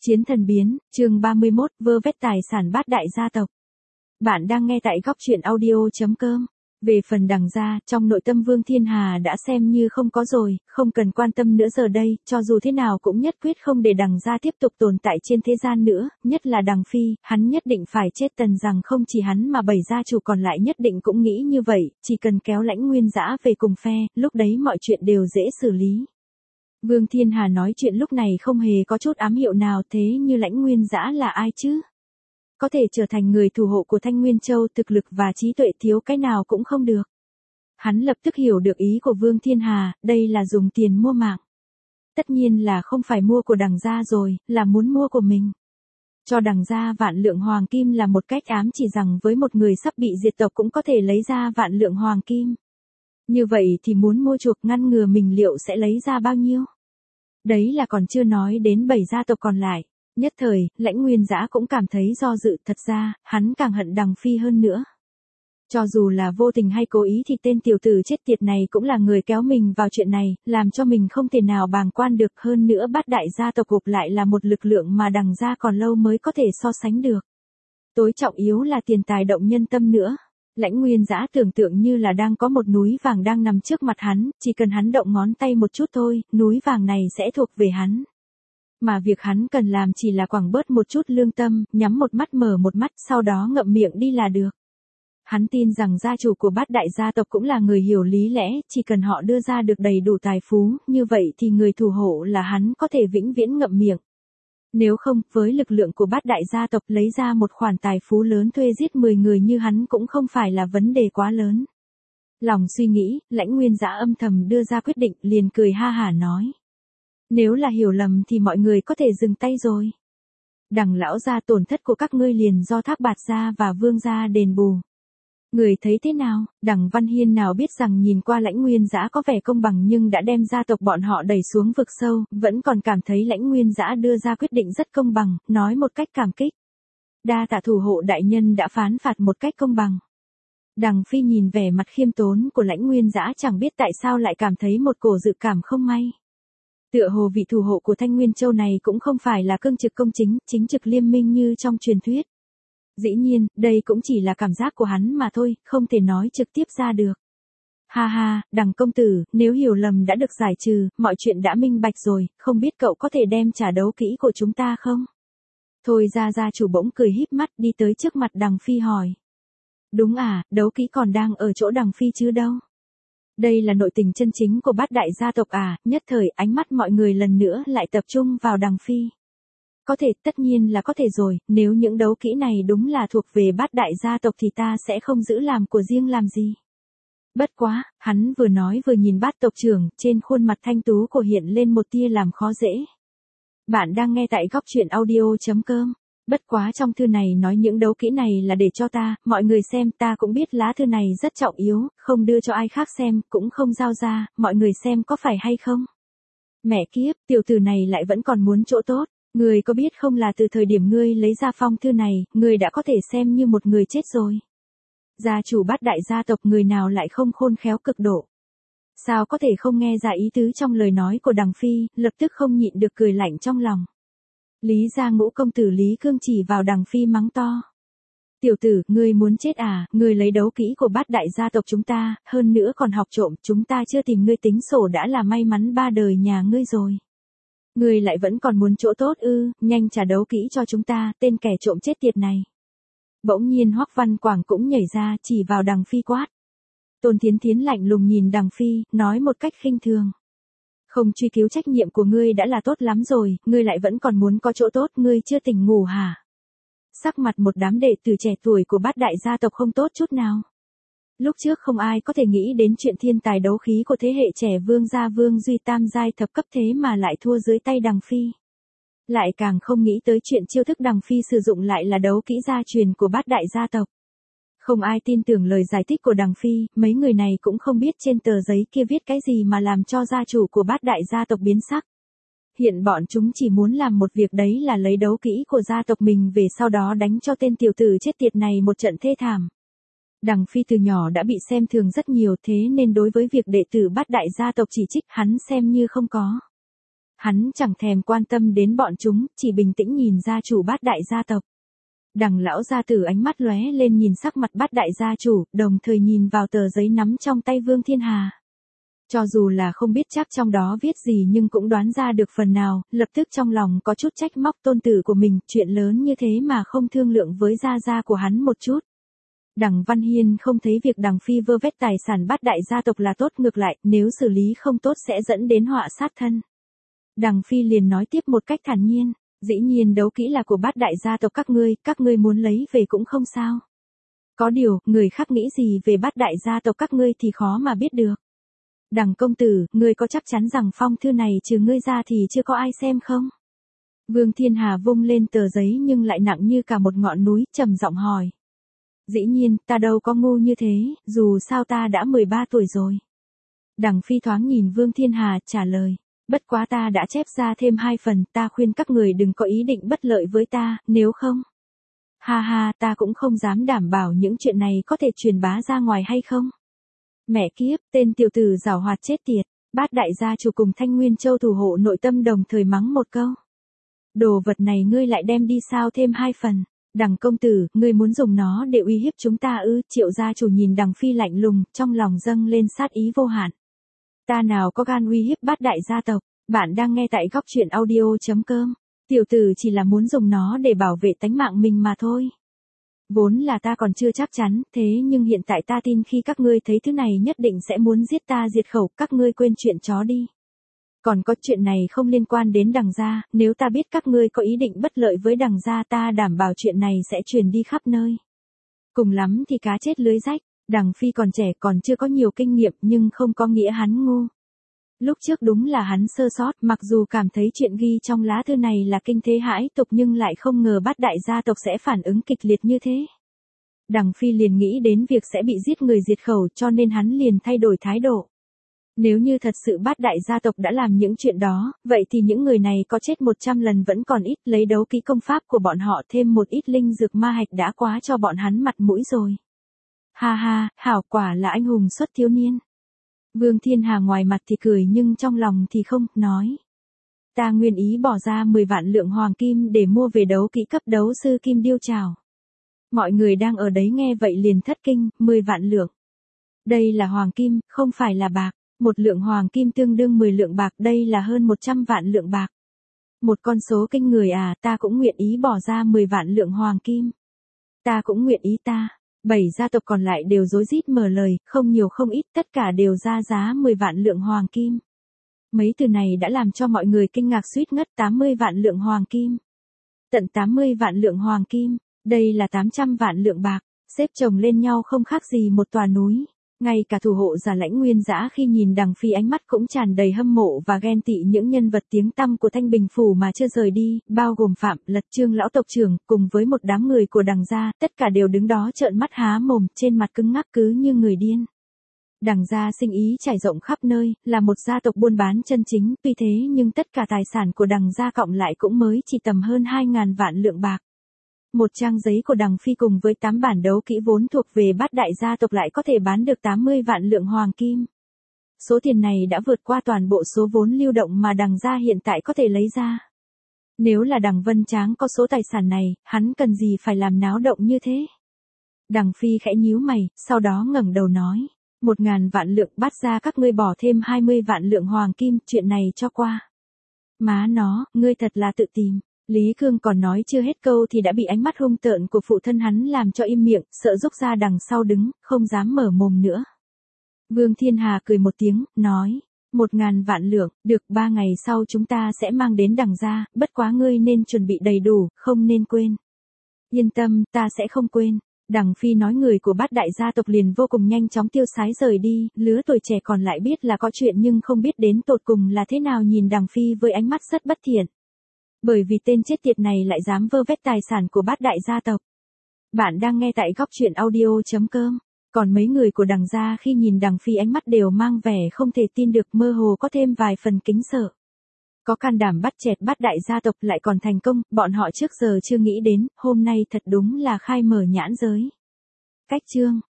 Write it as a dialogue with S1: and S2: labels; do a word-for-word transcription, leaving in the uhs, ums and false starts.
S1: Chiến thần biến, chương ba mươi mốt, vơ vét tài sản bát đại gia tộc. Bạn đang nghe tại góc truyện audio chấm com. Về phần Đằng gia, trong nội tâm Vương Thiên Hà đã xem như không có rồi, không cần quan tâm nữa giờ đây, cho dù thế nào cũng nhất quyết không để Đằng gia tiếp tục tồn tại trên thế gian nữa, nhất là Đằng Phi, hắn nhất định phải chết. Tần rằng không chỉ hắn mà bảy gia chủ còn lại nhất định cũng nghĩ như vậy, chỉ cần kéo Lãnh Nguyên Dã về cùng phe, lúc đấy mọi chuyện đều dễ xử lý. Vương Thiên Hà nói chuyện lúc này không hề có chút ám hiệu nào, thế như Lãnh Nguyên Dã là ai chứ? Có thể trở thành người thủ hộ của Thanh Nguyên Châu, thực lực và trí tuệ thiếu cái nào cũng không được. Hắn lập tức hiểu được ý của Vương Thiên Hà, đây là dùng tiền mua mạng. Tất nhiên là không phải mua của Đằng gia rồi, là muốn mua của mình. Cho Đằng gia vạn lượng hoàng kim là một cách ám chỉ rằng với một người sắp bị diệt tộc cũng có thể lấy ra vạn lượng hoàng kim. Như vậy thì muốn mua chuộc ngăn ngừa mình liệu sẽ lấy ra bao nhiêu? Đấy là còn chưa nói đến bảy gia tộc còn lại. Nhất thời, Lãnh Nguyên Dã cũng cảm thấy do dự, thật ra, hắn càng hận Đằng Phi hơn nữa. Cho dù là vô tình hay cố ý thì tên tiểu tử chết tiệt này cũng là người kéo mình vào chuyện này, làm cho mình không thể nào bàng quan được. Hơn nữa bát đại gia tộc gộp lại là một lực lượng mà Đằng gia còn lâu mới có thể so sánh được. Tối trọng yếu là tiền tài động nhân tâm nữa. Lãnh Nguyên Dã tưởng tượng như là đang có một núi vàng đang nằm trước mặt hắn, chỉ cần hắn động ngón tay một chút thôi, núi vàng này sẽ thuộc về hắn. Mà việc hắn cần làm chỉ là quẳng bớt một chút lương tâm, nhắm một mắt mở một mắt, sau đó ngậm miệng đi là được. Hắn tin rằng gia chủ của bát đại gia tộc cũng là người hiểu lý lẽ, chỉ cần họ đưa ra được đầy đủ tài phú, như vậy thì người thủ hộ là hắn có thể vĩnh viễn ngậm miệng. Nếu không, với lực lượng của bát đại gia tộc lấy ra một khoản tài phú lớn thuê giết mười người như hắn cũng không phải là vấn đề quá lớn. Lòng suy nghĩ, Lãnh Nguyên Dã âm thầm đưa ra quyết định, liền cười ha hả nói. Nếu là hiểu lầm thì mọi người có thể dừng tay rồi. Đằng lão gia tổn thất của các ngươi liền do Thác Bạt gia và Vương gia đền bù. Người thấy thế nào? Đằng Văn Hiên nào biết rằng nhìn qua Lãnh Nguyên Dã có vẻ công bằng nhưng đã đem gia tộc bọn họ đẩy xuống vực sâu, vẫn còn cảm thấy Lãnh Nguyên Dã đưa ra quyết định rất công bằng, nói một cách cảm kích. Đa tạ thủ hộ đại nhân đã phán phạt một cách công bằng. Đằng Phi nhìn vẻ mặt khiêm tốn của Lãnh Nguyên Dã chẳng biết tại sao lại cảm thấy một cổ dự cảm không may. Tựa hồ vị thủ hộ của Thanh Nguyên Châu này cũng không phải là cương trực công chính, chính trực liêm minh như trong truyền thuyết. Dĩ nhiên, đây cũng chỉ là cảm giác của hắn mà thôi, không thể nói trực tiếp ra được. Ha ha, Đằng công tử, nếu hiểu lầm đã được giải trừ, mọi chuyện đã minh bạch rồi, không biết cậu có thể đem trả đấu kỹ của chúng ta không? Thôi ra gia chủ bỗng cười híp mắt đi tới trước mặt Đằng Phi hỏi. Đúng à, đấu kỹ còn đang ở chỗ Đằng Phi chứ đâu. Đây là nội tình chân chính của bát đại gia tộc à, nhất thời ánh mắt mọi người lần nữa lại tập trung vào Đằng Phi. Có thể, tất nhiên là có thể rồi, nếu những đấu kỹ này đúng là thuộc về bát đại gia tộc thì ta sẽ không giữ làm của riêng làm gì. Bất quá, hắn vừa nói vừa nhìn Bát tộc trưởng, trên khuôn mặt thanh tú của hiện lên một tia làm khó dễ. Bạn đang nghe tại góc truyện audio chấm com. Bất quá trong thư này nói những đấu kỹ này là để cho ta, mọi người xem, ta cũng biết lá thư này rất trọng yếu, không đưa cho ai khác xem, cũng không giao ra, mọi người xem có phải hay không? Mẹ kiếp, tiểu tử này lại vẫn còn muốn chỗ tốt, ngươi có biết không là từ thời điểm ngươi lấy ra phong thư này, ngươi đã có thể xem như một người chết rồi. Gia chủ bát đại gia tộc người nào lại không khôn khéo cực độ. Sao có thể không nghe ra ý tứ trong lời nói của Đằng Phi, lập tức không nhịn được cười lạnh trong lòng. Lý gia ngũ công tử Lý Cương chỉ vào Đằng Phi mắng to. Tiểu tử, ngươi muốn chết à, ngươi lấy đấu kỹ của bát đại gia tộc chúng ta, hơn nữa còn học trộm, chúng ta chưa tìm ngươi tính sổ đã là may mắn ba đời nhà ngươi rồi. Ngươi lại vẫn còn muốn chỗ tốt ư, nhanh trả đấu kỹ cho chúng ta, tên kẻ trộm chết tiệt này. Bỗng nhiên Hoắc Văn Quảng cũng nhảy ra, chỉ vào Đằng Phi quát. Tôn Thiến Thiến lạnh lùng nhìn Đằng Phi, nói một cách khinh thường. Không truy cứu trách nhiệm của ngươi đã là tốt lắm rồi, ngươi lại vẫn còn muốn có chỗ tốt, ngươi chưa tỉnh ngủ hả? Sắc mặt một đám đệ tử trẻ tuổi của bát đại gia tộc không tốt chút nào. Lúc trước không ai có thể nghĩ đến chuyện thiên tài đấu khí của thế hệ trẻ Vương gia Vương Duy tam giai thập cấp thế mà lại thua dưới tay Đằng Phi. Lại càng không nghĩ tới chuyện chiêu thức Đằng Phi sử dụng lại là đấu kỹ gia truyền của bát đại gia tộc. Không ai tin tưởng lời giải thích của Đằng Phi, mấy người này cũng không biết trên tờ giấy kia viết cái gì mà làm cho gia chủ của bát đại gia tộc biến sắc. Hiện bọn chúng chỉ muốn làm một việc, đấy là lấy đấu kỹ của gia tộc mình về sau đó đánh cho tên tiểu tử chết tiệt này một trận thê thảm. Đằng Phi từ nhỏ đã bị xem thường rất nhiều, thế nên đối với việc đệ tử bát đại gia tộc chỉ trích hắn xem như không có. Hắn chẳng thèm quan tâm đến bọn chúng, chỉ bình tĩnh nhìn gia chủ Bát đại gia tộc. Đằng lão gia tử ánh mắt lóe lên nhìn sắc mặt Bát đại gia chủ, đồng thời nhìn vào tờ giấy nắm trong tay Vương Thiên Hà. Cho dù là không biết chắc trong đó viết gì nhưng cũng đoán ra được phần nào, lập tức trong lòng có chút trách móc tôn tử của mình, chuyện lớn như thế mà không thương lượng với gia gia của hắn một chút. Đằng Văn Hiên không thấy việc Đằng Phi vơ vét tài sản Bát đại gia tộc là tốt, ngược lại, nếu xử lý không tốt sẽ dẫn đến họa sát thân. Đằng Phi liền nói tiếp một cách thản nhiên, dĩ nhiên đấu kỹ là của Bát đại gia tộc các ngươi, các ngươi muốn lấy về cũng không sao. Có điều, người khác nghĩ gì về Bát đại gia tộc các ngươi thì khó mà biết được. Đằng công tử, ngươi có chắc chắn rằng phong thư này trừ ngươi ra thì chưa có ai xem không? Vương Thiên Hà vung lên tờ giấy nhưng lại nặng như cả một ngọn núi, trầm giọng hỏi. Dĩ nhiên, ta đâu có ngu như thế, dù sao ta đã mười ba tuổi rồi. Đằng Phi thoáng nhìn Vương Thiên Hà, trả lời. Bất quá ta đã chép ra thêm hai phần, ta khuyên các người đừng có ý định bất lợi với ta, nếu không. Ha ha, ta cũng không dám đảm bảo những chuyện này có thể truyền bá ra ngoài hay không. Mẹ kiếp, tên tiểu tử giảo hoạt chết tiệt, Bát đại gia chủ cùng Thanh Nguyên Châu thủ hộ nội tâm đồng thời mắng một câu. Đồ vật này ngươi lại đem đi sao thêm hai phần. Đằng công tử, ngươi muốn dùng nó để uy hiếp chúng ta ư? Triệu gia chủ nhìn Đằng Phi lạnh lùng, trong lòng dâng lên sát ý vô hạn. Ta nào có gan uy hiếp Bát đại gia tộc, bạn đang nghe tại góc truyện audio chấm com. Tiểu tử chỉ là muốn dùng nó để bảo vệ tánh mạng mình mà thôi. Vốn là ta còn chưa chắc chắn, thế nhưng hiện tại ta tin khi các ngươi thấy thứ này nhất định sẽ muốn giết ta diệt khẩu, các ngươi quên chuyện chó đi. Còn có chuyện này không liên quan đến Đằng gia, nếu ta biết các ngươi có ý định bất lợi với Đằng gia ta đảm bảo chuyện này sẽ truyền đi khắp nơi. Cùng lắm thì cá chết lưới rách, Đằng Phi còn trẻ còn chưa có nhiều kinh nghiệm nhưng không có nghĩa hắn ngu. Lúc trước đúng là hắn sơ sót, mặc dù cảm thấy chuyện ghi trong lá thư này là kinh thế hãi tục nhưng lại không ngờ Bát đại gia tộc sẽ phản ứng kịch liệt như thế. Đằng Phi liền nghĩ đến việc sẽ bị giết người diệt khẩu cho nên hắn liền thay đổi thái độ. Nếu như thật sự Bát đại gia tộc đã làm những chuyện đó, vậy thì những người này có chết một trăm lần vẫn còn ít, lấy đấu kỹ công pháp của bọn họ thêm một ít linh dược ma hạch đã quá cho bọn hắn mặt mũi rồi. Ha ha, hảo quả là anh hùng xuất thiếu niên. Vương Thiên Hà ngoài mặt thì cười nhưng trong lòng thì không, nói. Ta nguyện ý bỏ ra mười vạn lượng hoàng kim để mua về đấu kỹ cấp đấu sư kim điêu trảo. Mọi người đang ở đấy nghe vậy liền thất kinh, mười vạn lượng. Đây là hoàng kim, không phải là bạc. Một lượng hoàng kim tương đương mười lượng bạc, đây là hơn một trăm vạn lượng bạc. Một con số kinh người à, ta cũng nguyện ý bỏ ra mười vạn lượng hoàng kim. Ta cũng nguyện ý ta. Bảy gia tộc còn lại đều rối rít mở lời, không nhiều không ít, tất cả đều ra giá mười vạn lượng hoàng kim. Mấy từ này đã làm cho mọi người kinh ngạc suýt ngất. Tám mươi vạn lượng hoàng kim. Tận tám mươi vạn lượng hoàng kim, đây là tám trăm vạn lượng bạc, xếp chồng lên nhau không khác gì một tòa núi. Ngay cả thủ hộ giả Lãnh Nguyên Dã khi nhìn Đằng Phi ánh mắt cũng tràn đầy hâm mộ và ghen tị, những nhân vật tiếng tăm của Thanh Bình phủ mà chưa rời đi, bao gồm Phạm Lật Trương lão tộc trưởng, cùng với một đám người của Đằng gia, tất cả đều đứng đó trợn mắt há mồm, trên mặt cứng ngắc cứ như người điên. Đằng gia sinh ý trải rộng khắp nơi, là một gia tộc buôn bán chân chính, tuy thế nhưng tất cả tài sản của Đằng gia cộng lại cũng mới chỉ tầm hơn hai ngàn vạn lượng bạc. Một trang giấy của Đằng Phi cùng với tám bản đấu kỹ vốn thuộc về Bát đại gia tộc lại có thể bán được tám mươi vạn lượng hoàng kim. Số tiền này đã vượt qua toàn bộ số vốn lưu động mà Đằng gia hiện tại có thể lấy ra. Nếu là Đằng Vân Tráng có số tài sản này, hắn cần gì phải làm náo động như thế? Đằng Phi khẽ nhíu mày, sau đó ngẩng đầu nói. Một ngàn vạn lượng, Bát gia các ngươi bỏ thêm hai mươi vạn lượng hoàng kim, chuyện này cho qua. Má nó, ngươi thật là tự tìm. Lý Cương còn nói chưa hết câu thì đã bị ánh mắt hung tợn của phụ thân hắn làm cho im miệng, sợ rúc ra đằng sau đứng, không dám mở mồm nữa. Vương Thiên Hà cười một tiếng, nói, một ngàn vạn lượng, được, ba ngày sau chúng ta sẽ mang đến Đằng gia, bất quá ngươi nên chuẩn bị đầy đủ, không nên quên. Yên tâm, ta sẽ không quên. Đằng Phi nói người của Bát đại gia tộc liền vô cùng nhanh chóng tiêu sái rời đi, lứa tuổi trẻ còn lại biết là có chuyện nhưng không biết đến tột cùng là thế nào nhìn Đằng Phi với ánh mắt rất bất thiện. Bởi vì tên chết tiệt này lại dám vơ vét tài sản của Bát đại gia tộc. Bạn đang nghe tại góc truyện audio chấm com. Còn mấy người của Đằng gia khi nhìn Đằng Phi ánh mắt đều mang vẻ không thể tin được, mơ hồ có thêm vài phần kính sợ. Có can đảm bắt chẹt Bát đại gia tộc lại còn thành công, bọn họ trước giờ chưa nghĩ đến, hôm nay thật đúng là khai mở nhãn giới. Cách chương